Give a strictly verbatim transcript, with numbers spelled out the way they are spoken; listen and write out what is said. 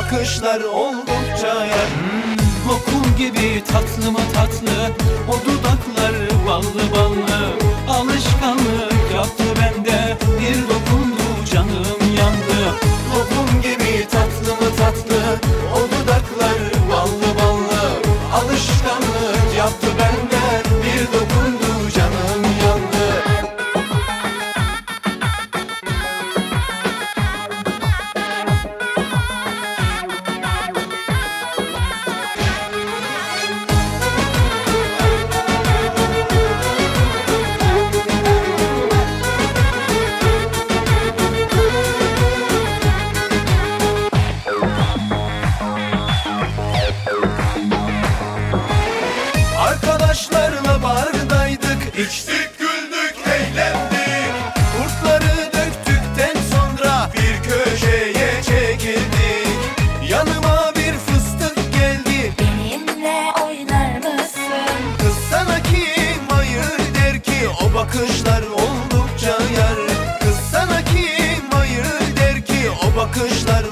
bakışlar oldukça yar. hmm, Lokum gibi tatlı mı tatlı, o dudaklar ballı ballı. Alışkanlık yaptı bende, bir dokundu canım yandı. Lokum gibi tatlı mı tatlı, o dudaklar ballı ballı. Alışkanlık yaptı bende, bir dokundu canım yandı. Arkadaşlarla bardaydık, içtik, güldük, eğlendik. Kurtları döktükten sonra bir köşeye çekildik. Yanıma bir fıstık geldi, benimle oynar mısın? kız sana kim hayır der ki, o bakışlar oldukça yar. Kız sana kim hayır der ki, o bakışlar